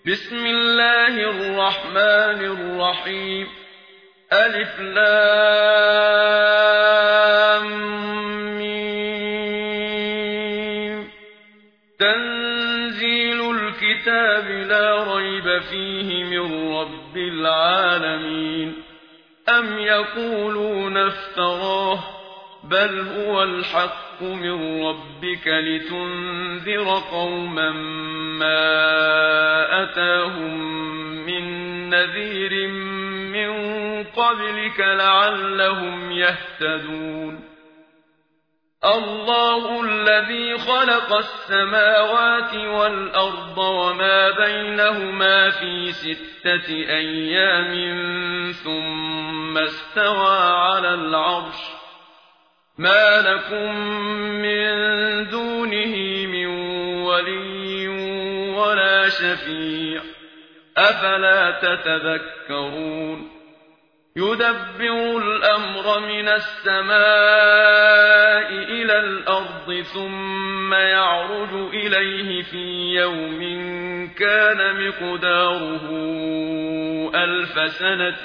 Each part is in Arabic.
بسم الله الرحمن الرحيم ألف لام ميم تنزيل الكتاب لا ريب فيه من رب العالمين أم يقولون افتراه بل هو الحق من ربك لتنذر قوما ما أتاهم من نذير من قبلك لعلهم يهتدون الله الذي خلق السماوات والأرض وما بينهما في 6 أيام ثم استوى على العرش ما لكم من دونه من ولي ولا شفيع أفلا تتذكرون يدبر الأمر من السماء إلى الأرض ثم يعرج إليه في يوم كان مقداره 1000 سنة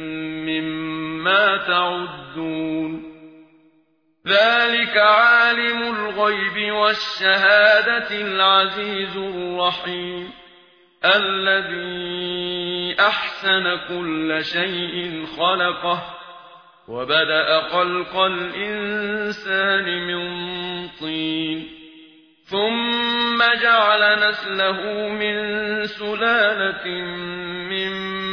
مما تعدون ذلك عالم الغيب والشهادة العزيز الرحيم الذي أحسن كل شيء خلقه وبدأ خلق الإنسان من طين ثم جعل نسله من سلالة من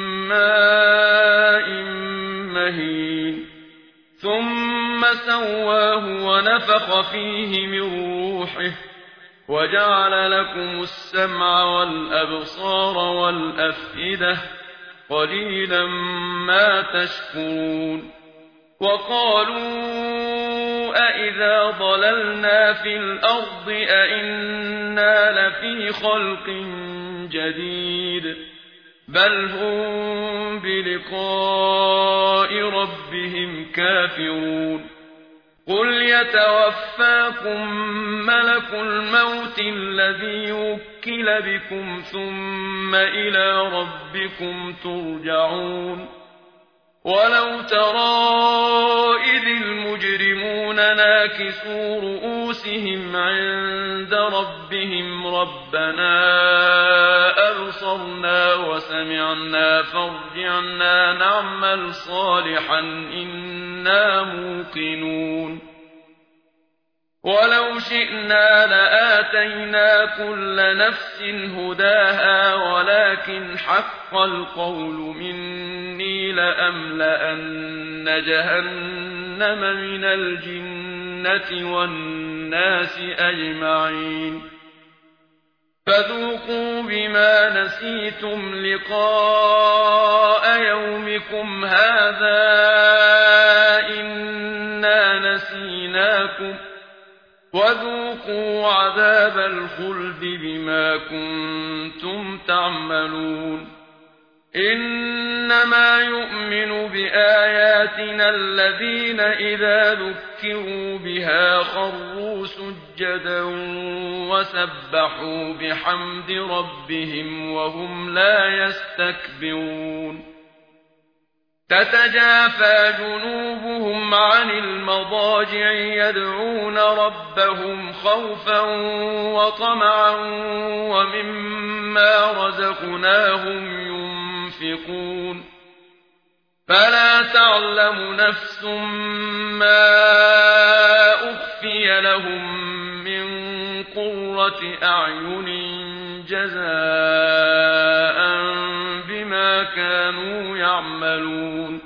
ماء مهين ثم سواه ونفخ فيه من روحه وجعل لكم السمع والأبصار والأفئدة قليلا ما تشكرون وقالوا أإذا ضللنا في الأرض أإنا لفي خلق جديد بل هم بلقاء ربهم كافرون قل يتوفاكم ملك الموت الذي وكل بكم ثم إلى ربكم ترجعون ولو ترى إذ المجرمون ناكسوا رؤوسهم عند ربهم ربنا أبصرنا وسمعنا فارجعنا نعمل صالحا إنا موقنون ولو شئنا لآتينا كل نفس هداها ولكن حق القول مني لأملأن جهنم من الجنة والناس أجمعين فذوقوا بما نسيتم لقاء يومكم هذا إنا نسيناكم وذوقوا عذاب الخلد بما كنتم تعملون إنما يؤمن بآياتنا الذين إذا ذكروا بها خروا سجدا وسبحوا بحمد ربهم وهم لا يستكبرون تتجافى جنوبهم عن المضاجع يدعون ربهم خوفا وطمعا ومما رزقناهم ينفقون فلا تعلم نفس ما أخفي لهم من قرة أعين جزاء بما كانوا يعملون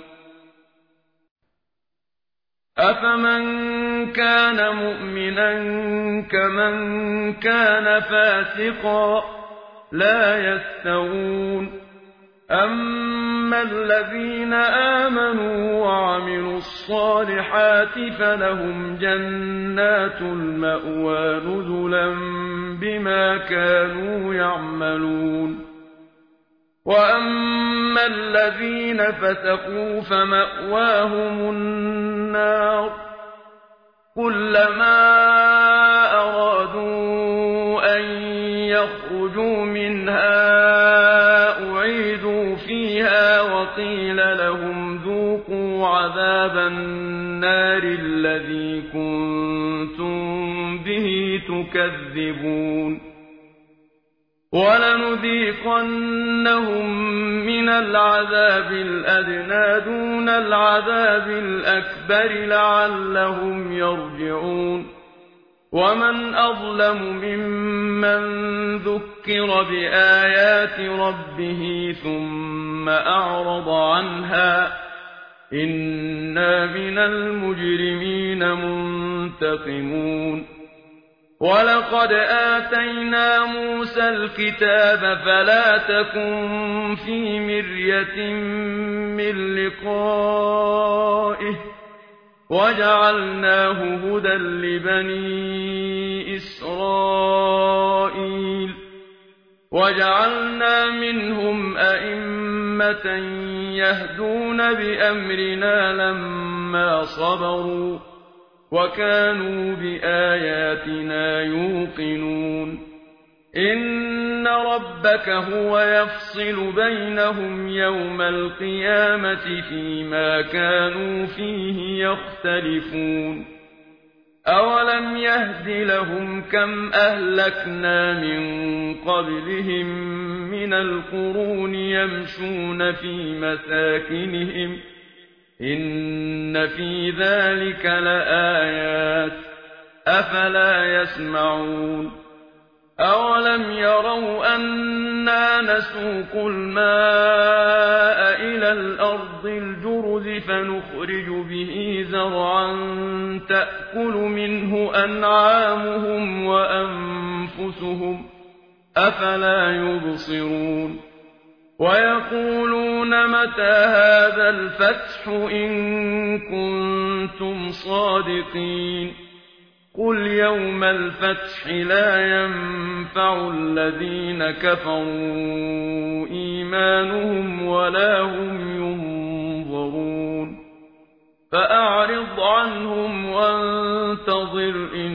أفمن كان مؤمنا كمن كان فاسقا لا يستوون أما الذين آمنوا وعملوا الصالحات فلهم جنات المأوى نزلا بما كانوا يعملون وأما الذين فسقوا فمأواهم النار كلما أرادوا أن يخرجوا منها قيل لهم ذوقوا عذاب النار الذي كنتم به تكذبون ولنذيقنهم من العذاب الأدنى دون العذاب الأكبر لعلهم يرجعون ومن أظلم ممن ذكر بآيات ربه ثم أعرض عنها إنا من المجرمين منتقمون ولقد آتينا موسى الكتاب فلا تكن في مرية من لقائه وجعلناه هدى لبني إسرائيل وجعلنا منهم أئمة يهدون بأمرنا لما صبروا وكانوا بآياتنا يوقنون إن ربك هو يفصل بينهم يوم القيامة فيما كانوا فيه يختلفون أولم يهد لهم كم أهلكنا من قبلهم من القرون يمشون في مساكنهم إن في ذلك لآيات أفلا يسمعون أولم يروا أنا نسوق الماء إلى الأرض الجرز فنخرج به زرعا تأكل منه أنعامهم وأنفسهم أفلا يبصرون ويقولون متى هذا الفتح إن كنتم صادقين قل يوم الفتح لا ينفع الذين كفروا إيمانهم ولا هم ينظرون فأعرض عنهم وانتظر